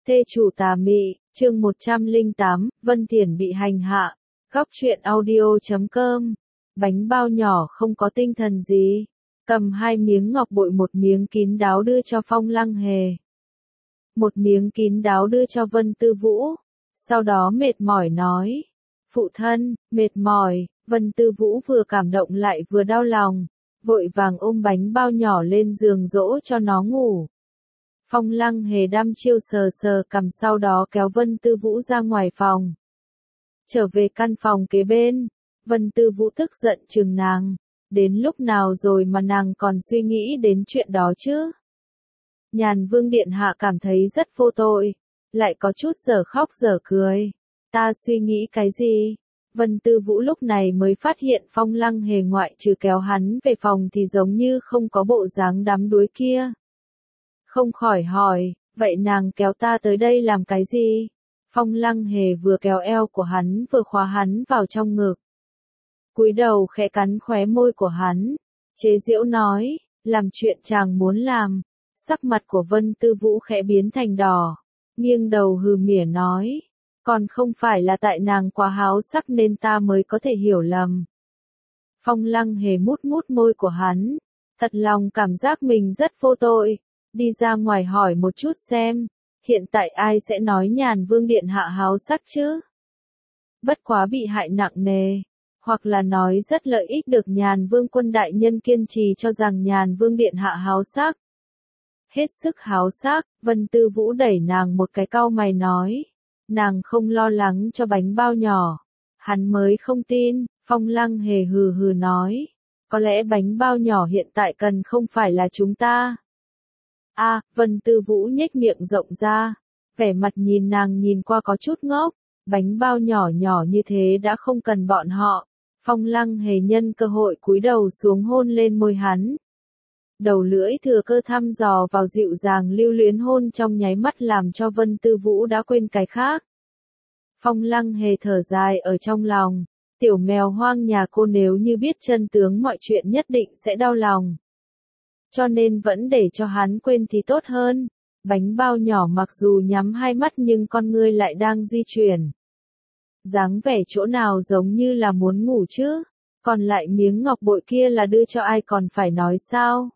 Thê chủ tà mị, chương 108, Vân Thiển bị hành hạ. Góc truyện audio.com. Bánh bao nhỏ không có tinh thần gì. Cầm 2 miếng ngọc bội, 1 miếng kín đáo đưa cho Phong Lăng Hề. 1 miếng kín đáo đưa cho Vân Tư Vũ. Sau đó mệt mỏi nói. Phụ thân, mệt mỏi. Vân Tư Vũ vừa cảm động lại vừa đau lòng. Vội vàng ôm bánh bao nhỏ lên giường dỗ cho nó ngủ. Phong Lăng Hề đăm chiêu sờ sờ cằm, sau đó kéo Vân Tư Vũ ra ngoài phòng. Trở về căn phòng kế bên, Vân Tư Vũ tức giận chừng nàng. Đến lúc nào rồi mà nàng còn suy nghĩ đến chuyện đó chứ? Nhàn Vương điện hạ cảm thấy rất vô tội, lại có chút dở khóc dở cười. Ta suy nghĩ cái gì? Vân Tư Vũ lúc này mới phát hiện Phong Lăng Hề ngoại trừ kéo hắn về phòng thì giống như không có bộ dáng đắm đuối kia. Không khỏi hỏi, vậy nàng kéo ta tới đây làm cái gì? Phong Lăng Hề vừa kéo eo của hắn vừa khóa hắn vào trong ngực. Cúi đầu khẽ cắn khóe môi của hắn, chế giễu nói, làm chuyện chàng muốn làm. Sắc mặt của Vân Tư Vũ khẽ biến thành đỏ, nghiêng đầu hừ mỉa nói, còn không phải là tại nàng quá háo sắc nên ta mới có thể hiểu lầm. Phong Lăng Hề mút mút môi của hắn, thật lòng cảm giác mình rất vô tội. Đi ra ngoài hỏi một chút xem, hiện tại ai sẽ nói Nhàn Vương điện hạ háo sắc chứ? Bất quá bị hại nặng nề, hoặc là nói rất lợi ích được Nhàn Vương quân đại nhân kiên trì cho rằng Nhàn Vương điện hạ háo sắc. Hết sức háo sắc, Vân Tư Vũ đẩy nàng một cái, cau mày nói, nàng không lo lắng cho bánh bao nhỏ. Hắn mới không tin. Phong Lăng Hề hừ hừ nói, có lẽ bánh bao nhỏ hiện tại cần không phải là chúng ta. Vân Tư Vũ nhếch miệng rộng ra, vẻ mặt nhìn nàng nhìn qua có chút ngốc, bánh bao nhỏ nhỏ như thế đã không cần bọn họ. Phong Lăng Hề nhân cơ hội cúi đầu xuống hôn lên môi hắn. Đầu lưỡi thừa cơ thăm dò vào, dịu dàng lưu luyến hôn trong nháy mắt làm cho Vân Tư Vũ đã quên cái khác. Phong Lăng Hề thở dài ở trong lòng, tiểu mèo hoang nhà cô nếu như biết chân tướng mọi chuyện nhất định sẽ đau lòng. Cho nên vẫn để cho hắn quên thì tốt hơn. Bánh bao nhỏ mặc dù nhắm hai mắt nhưng con ngươi lại đang di chuyển. Dáng vẻ chỗ nào giống như là muốn ngủ chứ? Còn lại miếng ngọc bội kia là đưa cho ai còn phải nói sao?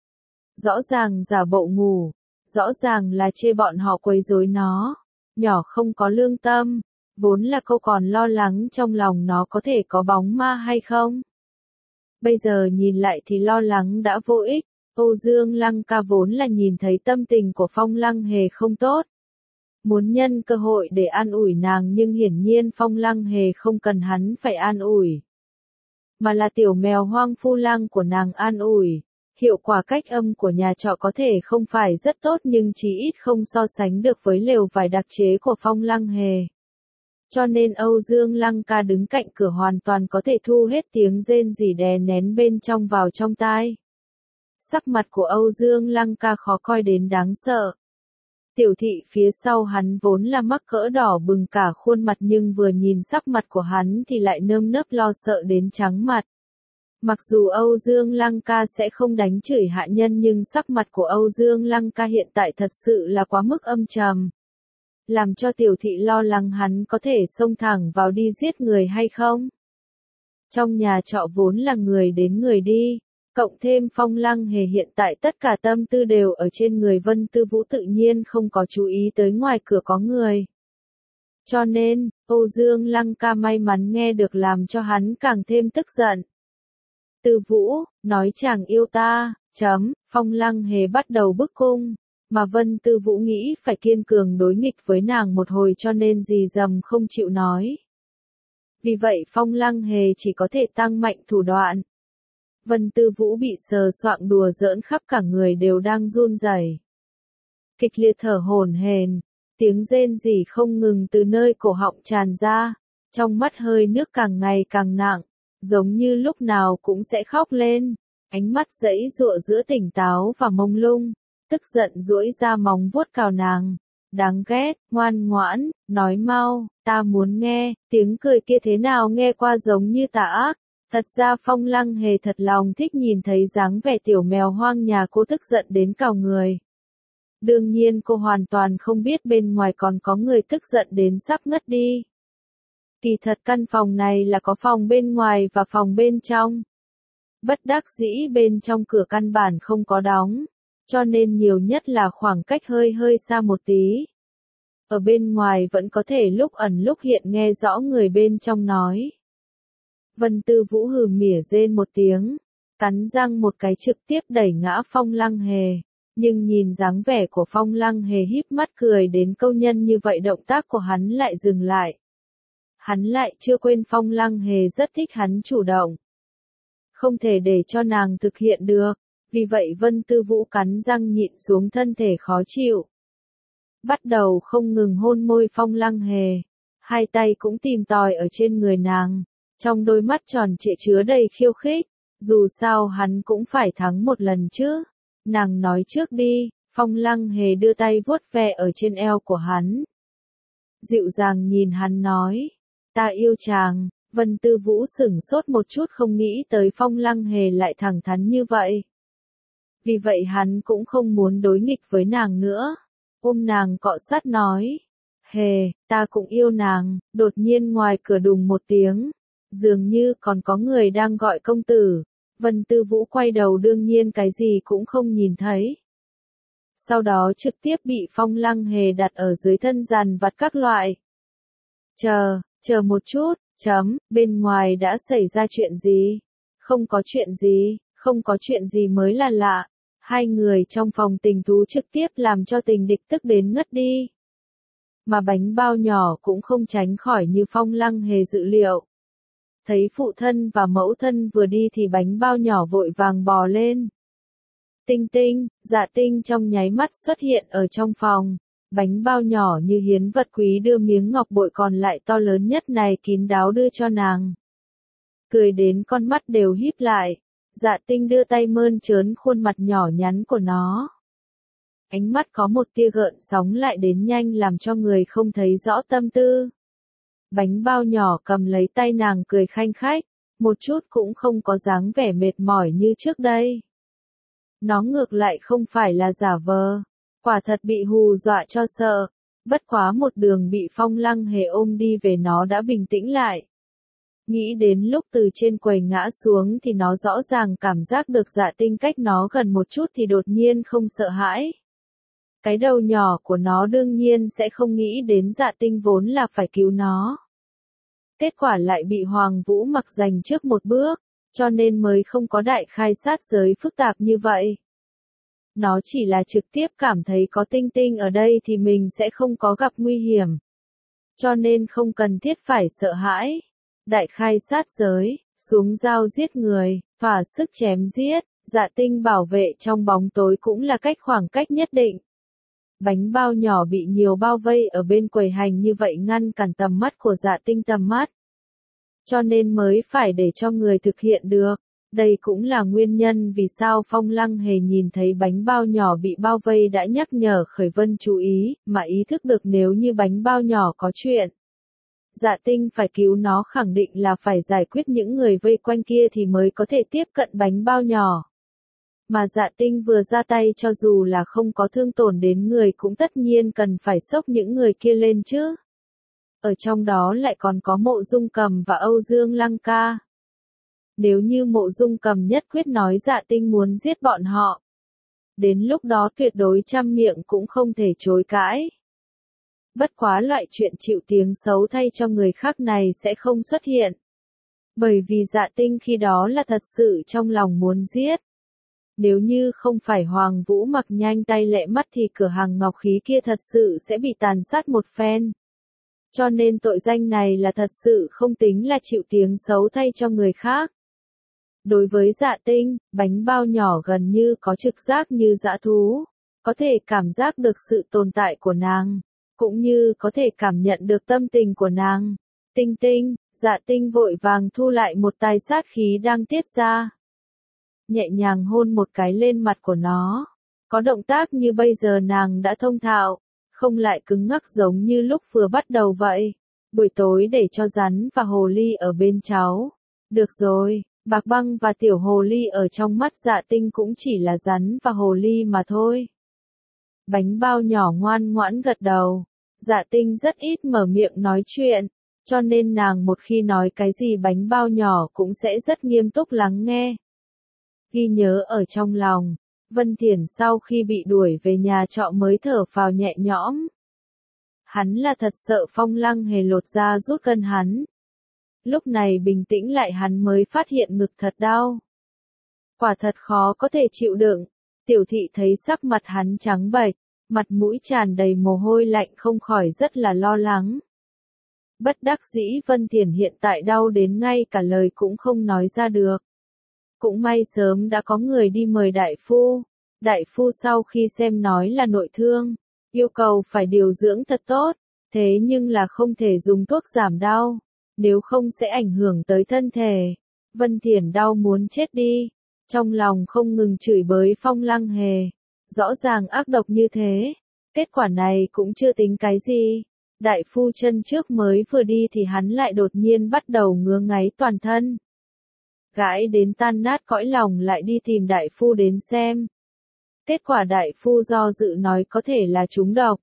Rõ ràng giả bộ ngủ, rõ ràng là chê bọn họ quấy rối nó. Nhỏ không có lương tâm, vốn là cô còn lo lắng trong lòng nó có thể có bóng ma hay không. Bây giờ nhìn lại thì lo lắng đã vô ích. Âu Dương Lăng ca vốn là nhìn thấy tâm tình của Phong Lăng Hề không tốt, muốn nhân cơ hội để an ủi nàng, nhưng hiển nhiên Phong Lăng Hề không cần hắn phải an ủi, mà là tiểu mèo hoang Phu Lăng của nàng an ủi. Hiệu quả cách âm của nhà trọ có thể không phải rất tốt nhưng chí ít không so sánh được với lều vải đặc chế của Phong Lăng Hề. Cho nên Âu Dương Lăng ca đứng cạnh cửa hoàn toàn có thể thu hết tiếng rên rỉ đè nén bên trong vào trong tai. Sắc mặt của Âu Dương Lăng ca khó coi đến đáng sợ. Tiểu thị phía sau hắn vốn là mắc cỡ đỏ bừng cả khuôn mặt, nhưng vừa nhìn sắc mặt của hắn thì lại nơm nớp lo sợ đến trắng mặt. Mặc dù Âu Dương Lăng ca sẽ không đánh chửi hạ nhân nhưng sắc mặt của Âu Dương Lăng ca hiện tại thật sự là quá mức âm trầm. Làm cho tiểu thị lo lắng hắn có thể xông thẳng vào đi giết người hay không. Trong nhà trọ vốn là người đến người đi. Cộng thêm Phong Lăng Hề hiện tại tất cả tâm tư đều ở trên người Vân Tư Vũ, tự nhiên không có chú ý tới ngoài cửa có người. Cho nên, Âu Dương Lăng ca may mắn nghe được làm cho hắn càng thêm tức giận. Tư Vũ, nói chàng yêu ta, Phong Lăng Hề bắt đầu bức cung, mà Vân Tư Vũ nghĩ phải kiên cường đối nghịch với nàng một hồi cho nên gì dầm không chịu nói. Vì vậy Phong Lăng Hề chỉ có thể tăng mạnh thủ đoạn. Vân Tư Vũ bị sờ soạng đùa giỡn khắp cả người đều đang run rẩy, kịch liệt thở hổn hển, tiếng rên rỉ không ngừng từ nơi cổ họng tràn ra, trong mắt hơi nước càng ngày càng nặng, giống như lúc nào cũng sẽ khóc lên, ánh mắt giãy giụa giữa tỉnh táo và mông lung, tức giận duỗi ra móng vuốt cào nàng. Đáng ghét, ngoan ngoãn, nói mau, ta muốn nghe. Tiếng cười kia thế nào nghe qua giống như tà ác. Thật ra Phong Lăng Hề thật lòng thích nhìn thấy dáng vẻ tiểu mèo hoang nhà cô tức giận đến cào người. Đương nhiên cô hoàn toàn không biết bên ngoài còn có người tức giận đến sắp ngất đi. Kỳ thật căn phòng này là có phòng bên ngoài và phòng bên trong. Bất đắc dĩ bên trong cửa căn bản không có đóng, cho nên nhiều nhất là khoảng cách hơi hơi xa một tí. Ở bên ngoài vẫn có thể lúc ẩn lúc hiện nghe rõ người bên trong nói. Vân Tư Vũ hừ mỉa rên một tiếng, cắn răng một cái trực tiếp đẩy ngã Phong Lăng Hề. Nhưng nhìn dáng vẻ của Phong Lăng Hề híp mắt cười đến câu nhân như vậy, động tác của hắn lại dừng lại. Hắn lại chưa quên Phong Lăng Hề rất thích hắn chủ động. Không thể để cho nàng thực hiện được, vì vậy Vân Tư Vũ cắn răng nhịn xuống thân thể khó chịu. Bắt đầu không ngừng hôn môi Phong Lăng Hề, hai tay cũng tìm tòi ở trên người nàng, trong đôi mắt tròn trịa chứa đầy khiêu khích, dù sao hắn cũng phải thắng một lần chứ. Nàng nói trước đi, Phong Lăng Hề đưa tay vuốt ve ở trên eo của hắn. Dịu dàng nhìn hắn nói, ta yêu chàng. Vân Tư Vũ sửng sốt một chút, không nghĩ tới Phong Lăng Hề lại thẳng thắn như vậy. Vì vậy hắn cũng không muốn đối nghịch với nàng nữa. Ôm nàng cọ sát nói, Hề, ta cũng yêu nàng. Đột nhiên ngoài cửa đùng một tiếng, dường như còn có người đang gọi công tử. Vân Tư Vũ quay đầu đương nhiên cái gì cũng không nhìn thấy. Sau đó trực tiếp bị Phong Lăng Hề đặt ở dưới thân dàn vặt các loại. Chờ một chút, bên ngoài đã xảy ra chuyện gì? Không có chuyện gì mới là lạ. Hai người trong phòng tình thú trực tiếp làm cho tình địch tức đến ngất đi. Mà bánh bao nhỏ cũng không tránh khỏi như Phong Lăng Hề dự liệu. Thấy phụ thân và mẫu thân vừa đi thì bánh bao nhỏ vội vàng bò lên. Dạ Tinh trong nháy mắt xuất hiện ở trong phòng. Bánh bao nhỏ như hiến vật quý đưa miếng ngọc bội còn lại to lớn nhất này kín đáo đưa cho nàng. Cười đến con mắt đều híp lại. Dạ Tinh đưa tay mơn trớn khuôn mặt nhỏ nhắn của nó. Ánh mắt có một tia gợn sóng lại đến nhanh làm cho người không thấy rõ tâm tư. Bánh bao nhỏ cầm lấy tay nàng cười khanh khách, một chút cũng không có dáng vẻ mệt mỏi như trước đây. Nó ngược lại không phải là giả vờ, quả thật bị hù dọa cho sợ. Bất quá một đường bị Phong Lăng Hề ôm đi về nó đã bình tĩnh lại. Nghĩ đến lúc từ trên quầy ngã xuống thì nó rõ ràng cảm giác được Dạ Tinh cách nó gần một chút thì đột nhiên không sợ hãi. Cái đầu nhỏ của nó đương nhiên sẽ không nghĩ đến Dạ Tinh vốn là phải cứu nó. Kết quả lại bị Hoàng Vũ Mặc giành trước một bước, cho nên mới không có đại khai sát giới phức tạp như vậy. Nó chỉ là trực tiếp cảm thấy có Tinh Tinh ở đây thì mình sẽ không có gặp nguy hiểm. Cho nên không cần thiết phải sợ hãi. Đại khai sát giới, xuống dao giết người, thỏa sức chém giết, Dạ Tinh bảo vệ trong bóng tối cũng là khoảng cách nhất định. Bánh bao nhỏ bị nhiều bao vây ở bên quầy hành như vậy ngăn cản tầm mắt của Dạ Tinh tầm mắt. Cho nên mới phải để cho người thực hiện được. Đây cũng là nguyên nhân vì sao Phong Lăng Hề nhìn thấy bánh bao nhỏ bị bao vây đã nhắc nhở Khởi Vân chú ý, mà ý thức được nếu như bánh bao nhỏ có chuyện. Dạ Tinh phải cứu nó, khẳng định là phải giải quyết những người vây quanh kia thì mới có thể tiếp cận bánh bao nhỏ. Mà Dạ Tinh vừa ra tay cho dù là không có thương tổn đến người cũng tất nhiên cần phải xốc những người kia lên chứ. Ở trong đó lại còn có Mộ Dung Cầm và Âu Dương Lăng Ca. Nếu như Mộ Dung Cầm nhất quyết nói Dạ Tinh muốn giết bọn họ, đến lúc đó tuyệt đối trăm miệng cũng không thể chối cãi. Bất quá loại chuyện chịu tiếng xấu thay cho người khác này sẽ không xuất hiện. Bởi vì Dạ Tinh khi đó là thật sự trong lòng muốn giết. Nếu như không phải Hoàng Vũ Mặc nhanh tay lẹ mắt thì cửa hàng ngọc khí kia thật sự sẽ bị tàn sát một phen. Cho nên tội danh này là thật sự không tính là chịu tiếng xấu thay cho người khác. Đối với Dạ Tinh, bánh bao nhỏ gần như có trực giác như dã thú, có thể cảm giác được sự tồn tại của nàng, cũng như có thể cảm nhận được tâm tình của nàng. Tinh, Dạ Tinh vội vàng thu lại một tài sát khí đang tiết ra. Nhẹ nhàng hôn một cái lên mặt của nó. Có động tác như bây giờ nàng đã thông thạo, không lại cứng ngắc giống như lúc vừa bắt đầu vậy. Buổi tối để cho rắn và hồ ly ở bên cháu. Được rồi, Bạc Băng và tiểu hồ ly ở trong mắt Dạ Tinh cũng chỉ là rắn và hồ ly mà thôi. Bánh bao nhỏ ngoan ngoãn gật đầu. Dạ Tinh rất ít mở miệng nói chuyện, cho nên nàng một khi nói cái gì bánh bao nhỏ cũng sẽ rất nghiêm túc lắng nghe. Ghi nhớ ở trong lòng, Vân Thiển sau khi bị đuổi về nhà trọ mới thở phào nhẹ nhõm. Hắn là thật sợ Phong Lăng Hề lột da rút gân hắn. Lúc này bình tĩnh lại hắn mới phát hiện ngực thật đau. Quả thật khó có thể chịu đựng. Tiểu thị thấy sắc mặt hắn trắng bệch, mặt mũi tràn đầy mồ hôi lạnh không khỏi rất là lo lắng. Bất đắc dĩ Vân Thiển hiện tại đau đến ngay cả lời cũng không nói ra được. Cũng may sớm đã có người đi mời đại phu. Đại phu sau khi xem nói là nội thương, yêu cầu phải điều dưỡng thật tốt, thế nhưng là không thể dùng thuốc giảm đau, nếu không sẽ ảnh hưởng tới thân thể. Vân Thiển đau muốn chết đi, trong lòng không ngừng chửi bới Phong Lăng Hề, rõ ràng ác độc như thế, kết quả này cũng chưa tính cái gì. Đại phu chân trước mới vừa đi thì hắn lại đột nhiên bắt đầu ngứa ngáy toàn thân. Gãi đến tan nát cõi lòng lại đi tìm đại phu đến xem. Kết quả đại phu do dự nói có thể là trúng độc.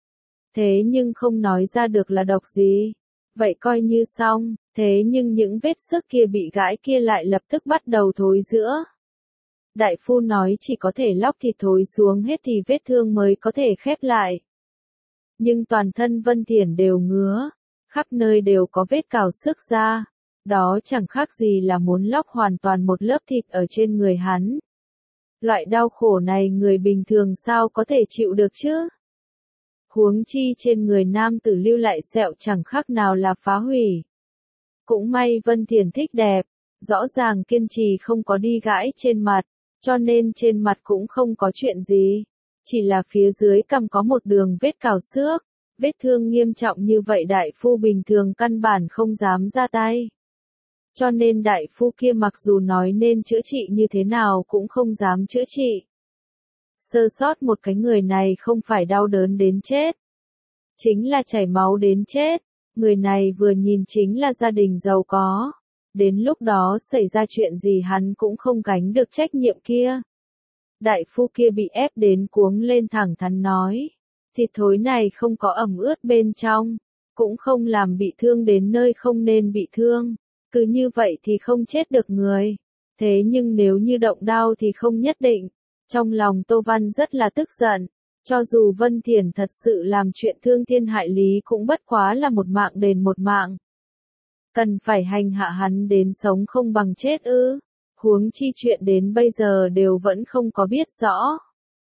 Thế nhưng không nói ra được là độc gì. Vậy coi như xong, thế nhưng những vết xước kia bị gãi kia lại lập tức bắt đầu thối rữa. Đại phu nói chỉ có thể lóc thịt thối xuống hết thì vết thương mới có thể khép lại. Nhưng toàn thân Vân Thiển đều ngứa, khắp nơi đều có vết cào xước ra. Đó chẳng khác gì là muốn lóc hoàn toàn một lớp thịt ở trên người hắn. Loại đau khổ này người bình thường sao có thể chịu được chứ? Huống chi trên người nam tử lưu lại sẹo chẳng khác nào là phá hủy. Cũng may Vân Thiển thích đẹp, rõ ràng kiên trì không có đi gãi trên mặt, cho nên trên mặt cũng không có chuyện gì. Chỉ là phía dưới cằm có một đường vết cào xước, vết thương nghiêm trọng như vậy đại phu bình thường căn bản không dám ra tay. Cho nên đại phu kia mặc dù nói nên chữa trị như thế nào cũng không dám chữa trị. Sơ sót một cái người này không phải đau đớn đến chết, chính là chảy máu đến chết. Người này vừa nhìn chính là gia đình giàu có. Đến lúc đó xảy ra chuyện gì hắn cũng không gánh được trách nhiệm kia. Đại phu kia bị ép đến cuống lên thẳng thắn nói. Thịt thối này không có ẩm ướt bên trong, cũng không làm bị thương đến nơi không nên bị thương. Cứ như vậy thì không chết được người. Thế nhưng nếu như động đao thì không nhất định. Trong lòng Tô Văn rất là tức giận. Cho dù Vân Thiển thật sự làm chuyện thương thiên hại lý cũng bất quá là một mạng đền một mạng. Cần phải hành hạ hắn đến sống không bằng chết ư? Huống chi chuyện đến bây giờ đều vẫn không có biết rõ.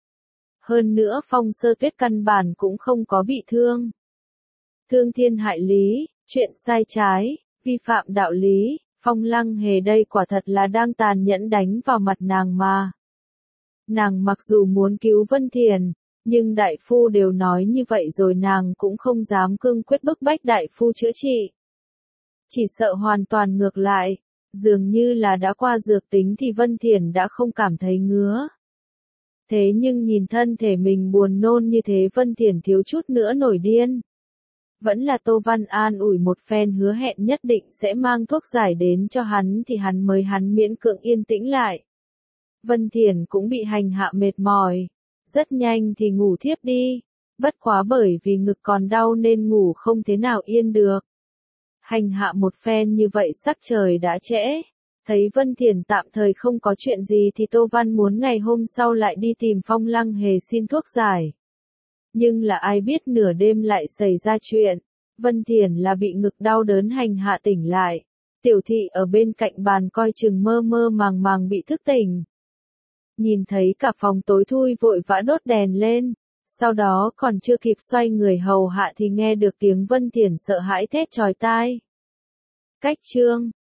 Hơn nữa Phong Sơ Tuyết căn bản cũng không có bị thương. Thương thiên hại lý, chuyện sai trái, vi phạm đạo lý, Phong Lăng Hề đây quả thật là đang tàn nhẫn đánh vào mặt nàng mà. Nàng mặc dù muốn cứu Vân Thiển, nhưng đại phu đều nói như vậy rồi nàng cũng không dám cương quyết bức bách đại phu chữa trị. Chỉ sợ hoàn toàn ngược lại, dường như là đã qua dược tính thì Vân Thiển đã không cảm thấy ngứa. Thế nhưng nhìn thân thể mình buồn nôn như thế Vân Thiển thiếu chút nữa nổi điên. Vẫn là Tô Văn an ủi một phen hứa hẹn nhất định sẽ mang thuốc giải đến cho hắn thì hắn miễn cưỡng yên tĩnh lại. Vân Thiển cũng bị hành hạ mệt mỏi, rất nhanh thì ngủ thiếp đi, bất quá bởi vì ngực còn đau nên ngủ không thế nào yên được. Hành hạ một phen như vậy sắc trời đã trễ, thấy Vân Thiển tạm thời không có chuyện gì thì Tô Văn muốn ngày hôm sau lại đi tìm Phong Lăng Hề xin thuốc giải. Nhưng là ai biết nửa đêm lại xảy ra chuyện, Vân Thiển là bị ngực đau đớn hành hạ tỉnh lại. Tiểu thị ở bên cạnh bàn coi chừng mơ mơ màng màng bị thức tỉnh. Nhìn thấy cả phòng tối thui vội vã đốt đèn lên, sau đó còn chưa kịp xoay người hầu hạ thì nghe được tiếng Vân Thiển sợ hãi thét chói tai. Cách chương